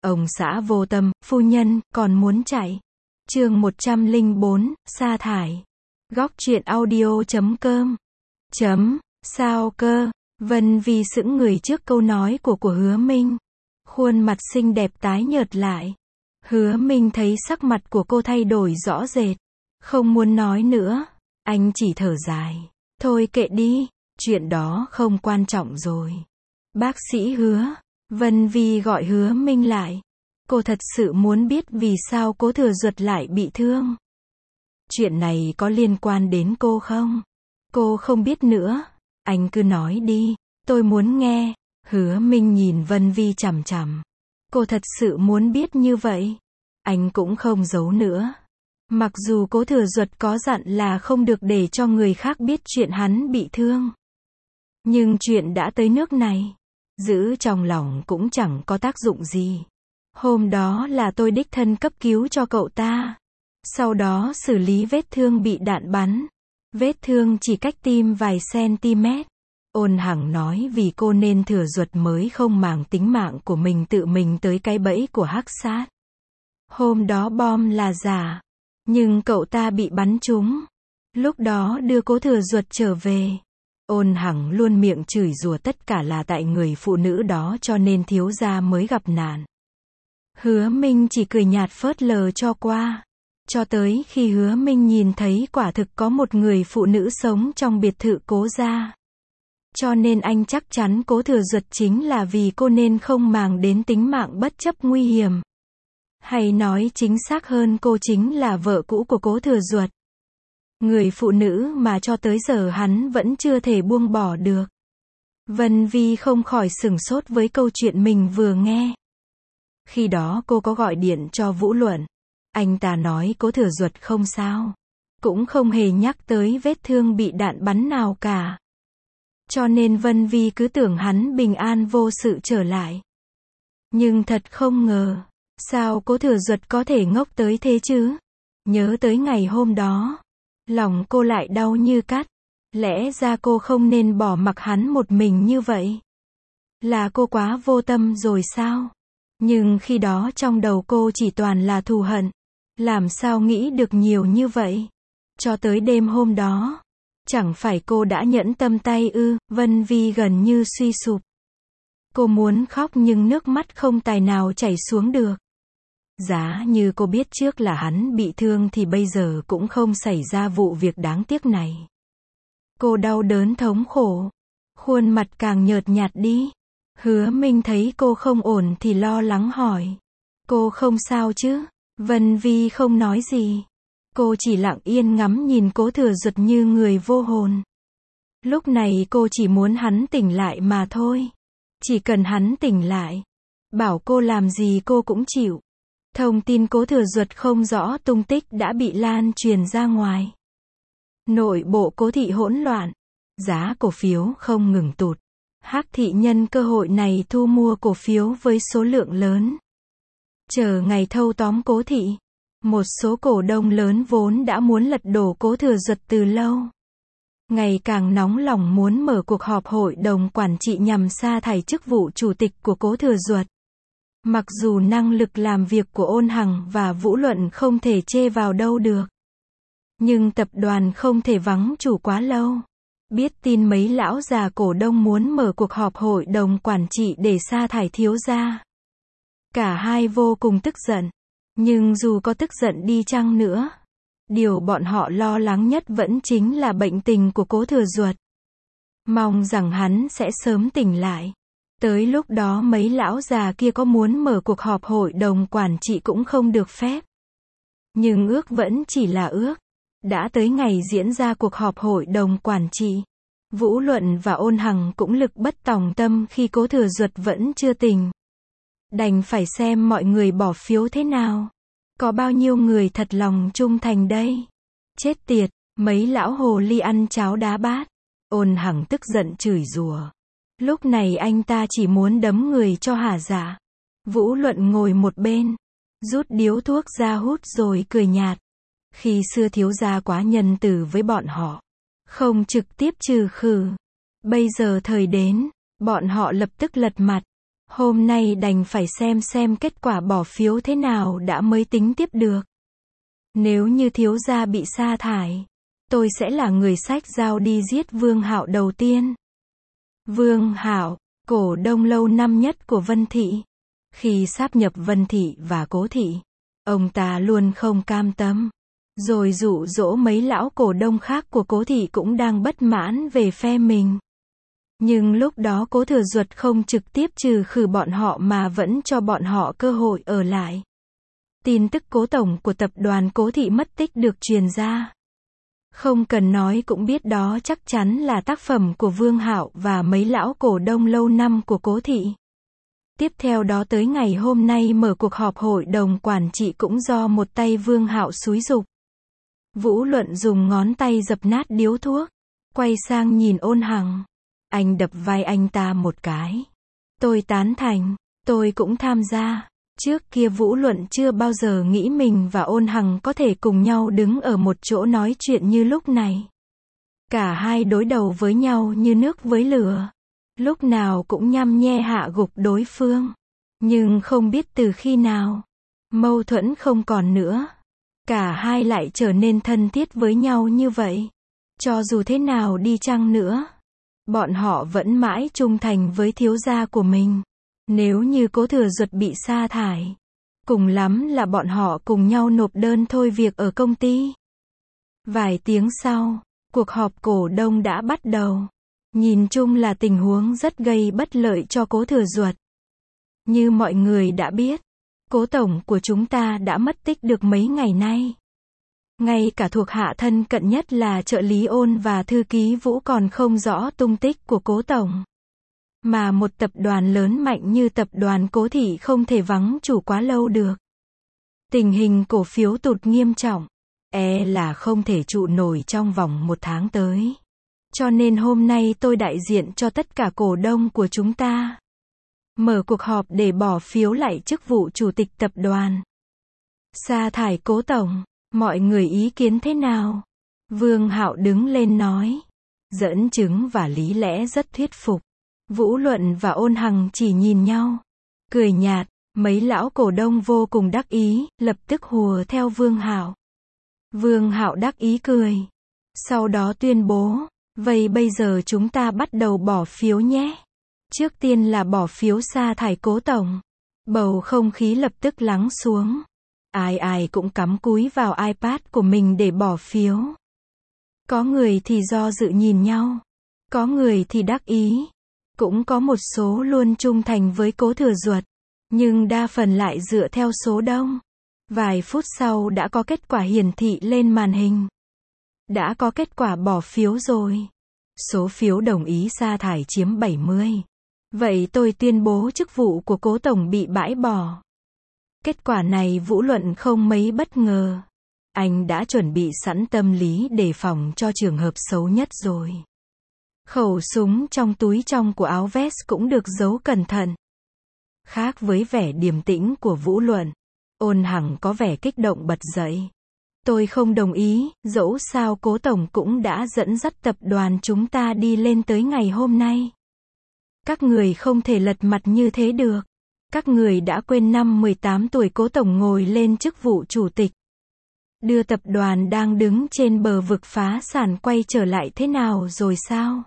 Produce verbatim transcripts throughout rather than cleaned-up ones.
Ông xã vô tâm, phu nhân, còn muốn chạy. Chương một trăm lẻ bốn, sa thải. Góc truyện audio chấm com. Chấm, sao cơ? Vân Vi sững người trước câu nói của của Hứa Minh. Khuôn mặt xinh đẹp tái nhợt lại. Hứa Minh thấy sắc mặt của cô thay đổi rõ rệt. Không muốn nói nữa. Anh chỉ thở dài. Thôi kệ đi. Chuyện đó không quan trọng rồi. Bác sĩ Hứa. Vân Vi gọi Hứa Minh lại. Cô thật sự muốn biết vì sao Cố Thừa Duật lại bị thương. Chuyện này có liên quan đến cô không? Cô không biết nữa. Anh cứ nói đi. Tôi muốn nghe. Hứa Minh nhìn Vân Vi chằm chằm. Cô thật sự muốn biết như vậy. Anh cũng không giấu nữa. Mặc dù Cố Thừa Duật có dặn là không được để cho người khác biết chuyện hắn bị thương. Nhưng chuyện đã tới nước này. Giữ trong lòng cũng chẳng có tác dụng gì. Hôm đó là tôi đích thân cấp cứu cho cậu ta. Sau đó xử lý vết thương bị đạn bắn. Vết thương chỉ cách tim vài cm. Ôn Hằng nói vì cô nên Thừa Duật mới không màng tính mạng của mình tự mình tới cái bẫy của hắc sát. Hôm đó bom là giả. Nhưng cậu ta bị bắn trúng. Lúc đó đưa Cố Thừa Duật trở về. Ôn Hằng luôn miệng chửi rủa tất cả là tại người phụ nữ đó cho nên thiếu gia mới gặp nạn. Hứa Minh chỉ cười nhạt phớt lờ cho qua. Cho tới khi Hứa Minh nhìn thấy quả thực có một người phụ nữ sống trong biệt thự Cố gia. Cho nên anh chắc chắn Cố Thừa Duật chính là vì cô nên không màng đến tính mạng bất chấp nguy hiểm. Hay nói chính xác hơn cô chính là vợ cũ của Cố Thừa Duật. Người phụ nữ mà cho tới giờ hắn vẫn chưa thể buông bỏ được. Vân Vi không khỏi sửng sốt với câu chuyện mình vừa nghe. Khi đó cô có gọi điện cho Vũ Luận. Anh ta nói Cố Thừa Duật không sao. Cũng không hề nhắc tới vết thương bị đạn bắn nào cả. Cho nên Vân Vi cứ tưởng hắn bình an vô sự trở lại. Nhưng thật không ngờ. Sao Cố Thừa Duật có thể ngốc tới thế chứ? Nhớ tới ngày hôm đó. Lòng cô lại đau như cắt. Lẽ ra cô không nên bỏ mặc hắn một mình như vậy. Là cô quá vô tâm rồi sao? Nhưng khi đó trong đầu cô chỉ toàn là thù hận. Làm sao nghĩ được nhiều như vậy? Cho tới đêm hôm đó. Chẳng phải cô đã nhẫn tâm tay ư? Vân Vi gần như suy sụp. Cô muốn khóc nhưng nước mắt không tài nào chảy xuống được. Giá như cô biết trước là hắn bị thương thì bây giờ cũng không xảy ra vụ việc đáng tiếc này. Cô đau đớn thống khổ. Khuôn mặt càng nhợt nhạt đi. Hứa Minh thấy cô không ổn thì lo lắng hỏi. Cô không sao chứ? Vân Vi không nói gì. Cô chỉ lặng yên ngắm nhìn Cố Thừa Duật như người vô hồn. Lúc này cô chỉ muốn hắn tỉnh lại mà thôi. Chỉ cần hắn tỉnh lại. Bảo cô làm gì cô cũng chịu. Thông tin Cố Thừa Duật không rõ tung tích đã bị lan truyền ra ngoài. Nội bộ Cố thị hỗn loạn. Giá cổ phiếu không ngừng tụt. Hắc thị nhân cơ hội này thu mua cổ phiếu với số lượng lớn. Chờ ngày thâu tóm Cố thị. Một số cổ đông lớn vốn đã muốn lật đổ Cố Thừa Duật từ lâu. Ngày càng nóng lòng muốn mở cuộc họp hội đồng quản trị nhằm sa thải chức vụ chủ tịch của Cố Thừa Duật. Mặc dù năng lực làm việc của Ôn Hằng và Vũ Luận không thể chê vào đâu được. Nhưng tập đoàn không thể vắng chủ quá lâu. Biết tin mấy lão già cổ đông muốn mở cuộc họp hội đồng quản trị để sa thải thiếu gia. Cả hai vô cùng tức giận. Nhưng dù có tức giận đi chăng nữa. Điều bọn họ lo lắng nhất vẫn chính là bệnh tình của Cố Thừa Duật. Mong rằng hắn sẽ sớm tỉnh lại. Tới lúc đó mấy lão già kia có muốn mở cuộc họp hội đồng quản trị cũng không được phép. Nhưng ước vẫn chỉ là ước. Đã tới ngày diễn ra cuộc họp hội đồng quản trị. Vũ Luận và Ôn Hằng cũng lực bất tòng tâm khi Cố Thừa Duật vẫn chưa tỉnh. Đành phải xem mọi người bỏ phiếu thế nào. Có bao nhiêu người thật lòng trung thành đây? Chết tiệt, mấy lão hồ ly ăn cháo đá bát. Ôn Hằng tức giận chửi rủa. Lúc này anh ta chỉ muốn đấm người cho hả dạ. Vũ Luận ngồi một bên. Rút điếu thuốc ra hút rồi cười nhạt. Khi xưa thiếu gia quá nhân từ với bọn họ. Không trực tiếp trừ khử. Bây giờ thời đến. Bọn họ lập tức lật mặt. Hôm nay đành phải xem xem kết quả bỏ phiếu thế nào đã mới tính tiếp được. Nếu như thiếu gia bị sa thải, tôi sẽ là người xách dao đi giết Vương Hạo đầu tiên. Vương Hạo, cổ đông lâu năm nhất của Vân Thị. Khi sáp nhập Vân Thị và Cố Thị, ông ta luôn không cam tâm. Rồi dụ dỗ mấy lão cổ đông khác của Cố Thị cũng đang bất mãn về phe mình. Nhưng lúc đó Cố Thừa Duật không trực tiếp trừ khử bọn họ mà vẫn cho bọn họ cơ hội ở lại. Tin tức Cố tổng của tập đoàn Cố Thị mất tích được truyền ra. Không cần nói cũng biết đó chắc chắn là tác phẩm của Vương Hạo và mấy lão cổ đông lâu năm của Cố Thị. Tiếp theo đó tới ngày hôm nay mở cuộc họp hội đồng quản trị cũng do một tay Vương Hạo xúi giục. Vũ Luận dùng ngón tay dập nát điếu thuốc, quay sang nhìn Ôn Hằng. Anh đập vai anh ta một cái. Tôi tán thành, tôi cũng tham gia. Trước kia Vũ Luận chưa bao giờ nghĩ mình và Ôn Hằng có thể cùng nhau đứng ở một chỗ nói chuyện như lúc này. Cả hai đối đầu với nhau như nước với lửa. Lúc nào cũng nhăm nhe hạ gục đối phương. Nhưng không biết từ khi nào, mâu thuẫn không còn nữa. Cả hai lại trở nên thân thiết với nhau như vậy. Cho dù thế nào đi chăng nữa, bọn họ vẫn mãi trung thành với thiếu gia của mình. Nếu như Cố Thừa Duật bị sa thải, cùng lắm là bọn họ cùng nhau nộp đơn thôi việc ở công ty. Vài tiếng sau, cuộc họp cổ đông đã bắt đầu. Nhìn chung là tình huống rất gây bất lợi cho Cố Thừa Duật. Như mọi người đã biết, Cố tổng của chúng ta đã mất tích được mấy ngày nay. Ngay cả thuộc hạ thân cận nhất là trợ lý Ôn và thư ký Vũ còn không rõ tung tích của Cố tổng. Mà một tập đoàn lớn mạnh như tập đoàn Cố Thị không thể vắng chủ quá lâu được. Tình hình cổ phiếu tụt nghiêm trọng, e là không thể trụ nổi trong vòng một tháng tới. Cho nên hôm nay tôi đại diện cho tất cả cổ đông của chúng ta mở cuộc họp để bỏ phiếu lại chức vụ chủ tịch tập đoàn. Sa thải Cố tổng, mọi người ý kiến thế nào? Vương Hạo đứng lên nói. Dẫn chứng và lý lẽ rất thuyết phục. Vũ Luận và Ôn Hằng chỉ nhìn nhau, cười nhạt. Mấy lão cổ đông vô cùng đắc ý, lập tức hùa theo Vương Hạo. Vương Hạo đắc ý cười. Sau đó tuyên bố, vậy bây giờ chúng ta bắt đầu bỏ phiếu nhé. Trước tiên là bỏ phiếu sa thải Cố tổng. Bầu không khí lập tức lắng xuống. Ai ai cũng cắm cúi vào iPad của mình để bỏ phiếu. Có người thì do dự nhìn nhau, có người thì đắc ý, cũng có một số luôn trung thành với Cố Thừa Duật, nhưng đa phần lại dựa theo số đông. Vài phút sau đã có kết quả hiển thị lên màn hình. Đã có kết quả bỏ phiếu rồi. Số phiếu đồng ý sa thải chiếm bảy mươi. Vậy tôi tuyên bố chức vụ của Cố tổng bị bãi bỏ. Kết quả này Vũ Luận không mấy bất ngờ. Anh đã chuẩn bị sẵn tâm lý đề phòng cho trường hợp xấu nhất rồi. Khẩu súng trong túi trong của áo vest cũng được giấu cẩn thận. Khác với vẻ điềm tĩnh của Vũ Luận, Ôn Hằng có vẻ kích động bật dậy. Tôi không đồng ý, dẫu sao Cố tổng cũng đã dẫn dắt tập đoàn chúng ta đi lên tới ngày hôm nay. Các người không thể lật mặt như thế được. Các người đã quên năm mười tám tuổi Cố tổng ngồi lên chức vụ chủ tịch. Đưa tập đoàn đang đứng trên bờ vực phá sản quay trở lại thế nào rồi sao?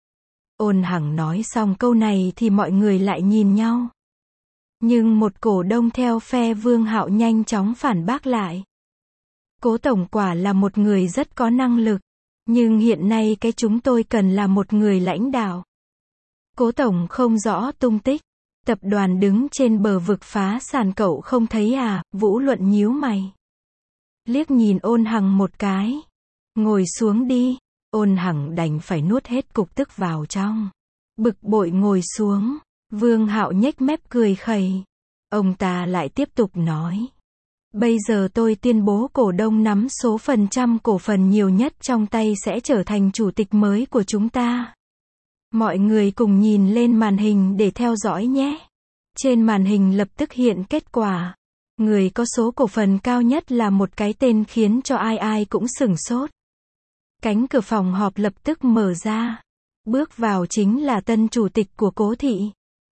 Ôn Hằng nói xong câu này thì mọi người lại nhìn nhau. Nhưng một cổ đông theo phe Vương Hạo nhanh chóng phản bác lại. Cố tổng quả là một người rất có năng lực. Nhưng hiện nay cái chúng tôi cần là một người lãnh đạo. Cố tổng không rõ tung tích. Tập đoàn đứng trên bờ vực phá sản cậu không thấy à? Vũ Luận nhíu mày. Liếc nhìn Ôn Hằng một cái. Ngồi xuống đi. Ôn Hằng đành phải nuốt hết cục tức vào trong. Bực bội ngồi xuống. Vương Hạo nhếch mép cười khẩy. Ông ta lại tiếp tục nói. Bây giờ tôi tuyên bố cổ đông nắm số phần trăm cổ phần nhiều nhất trong tay sẽ trở thành chủ tịch mới của chúng ta. Mọi người cùng nhìn lên màn hình để theo dõi nhé. Trên màn hình lập tức hiện kết quả. Người có số cổ phần cao nhất là một cái tên khiến cho ai ai cũng sửng sốt. Cánh cửa phòng họp lập tức mở ra. Bước vào chính là tân chủ tịch của Cố Thị.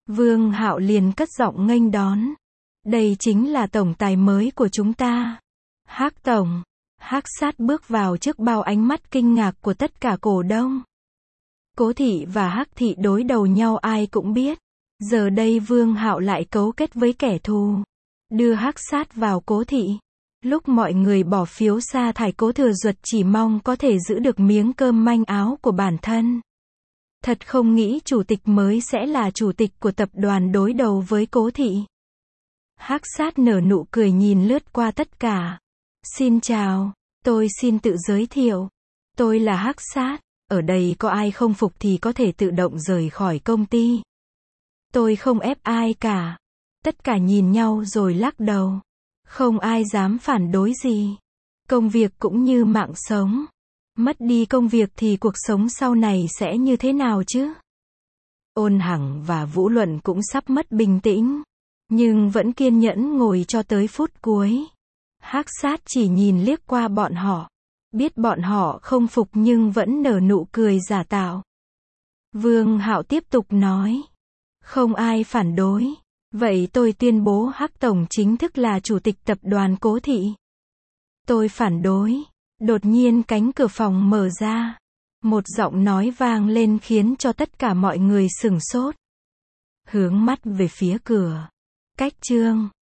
Vương Hạo liền cất giọng nghênh đón. Đây chính là tổng tài mới của chúng ta. Hắc tổng. Hắc Sát bước vào trước bao ánh mắt kinh ngạc của tất cả cổ đông. Cố thị và Hắc thị đối đầu nhau ai cũng biết. Giờ đây Vương Hạo lại cấu kết với kẻ thù. Đưa Hắc Sát vào Cố thị. Lúc mọi người bỏ phiếu sa thải Cố Thừa Duật chỉ mong có thể giữ được miếng cơm manh áo của bản thân. Thật không nghĩ chủ tịch mới sẽ là chủ tịch của tập đoàn đối đầu với Cố thị. Hắc Sát nở nụ cười nhìn lướt qua tất cả. Xin chào, tôi xin tự giới thiệu. Tôi là Hắc Sát, ở đây có ai không phục thì có thể tự động rời khỏi công ty. Tôi không ép ai cả. Tất cả nhìn nhau rồi lắc đầu. Không ai dám phản đối gì. Công việc cũng như mạng sống. Mất đi công việc thì cuộc sống sau này sẽ như thế nào chứ? Ôn Hằng và Vũ Luận cũng sắp mất bình tĩnh. Nhưng vẫn kiên nhẫn ngồi cho tới phút cuối. Hắc Sát chỉ nhìn liếc qua bọn họ. Biết bọn họ không phục nhưng vẫn nở nụ cười giả tạo. Vương Hạo tiếp tục nói. Không ai phản đối. Vậy tôi tuyên bố Hắc tổng chính thức là chủ tịch tập đoàn Cố thị. Tôi phản đối. Đột nhiên cánh cửa phòng mở ra. Một giọng nói vang lên khiến cho tất cả mọi người sửng sốt. Hướng mắt về phía cửa. Cách Trương.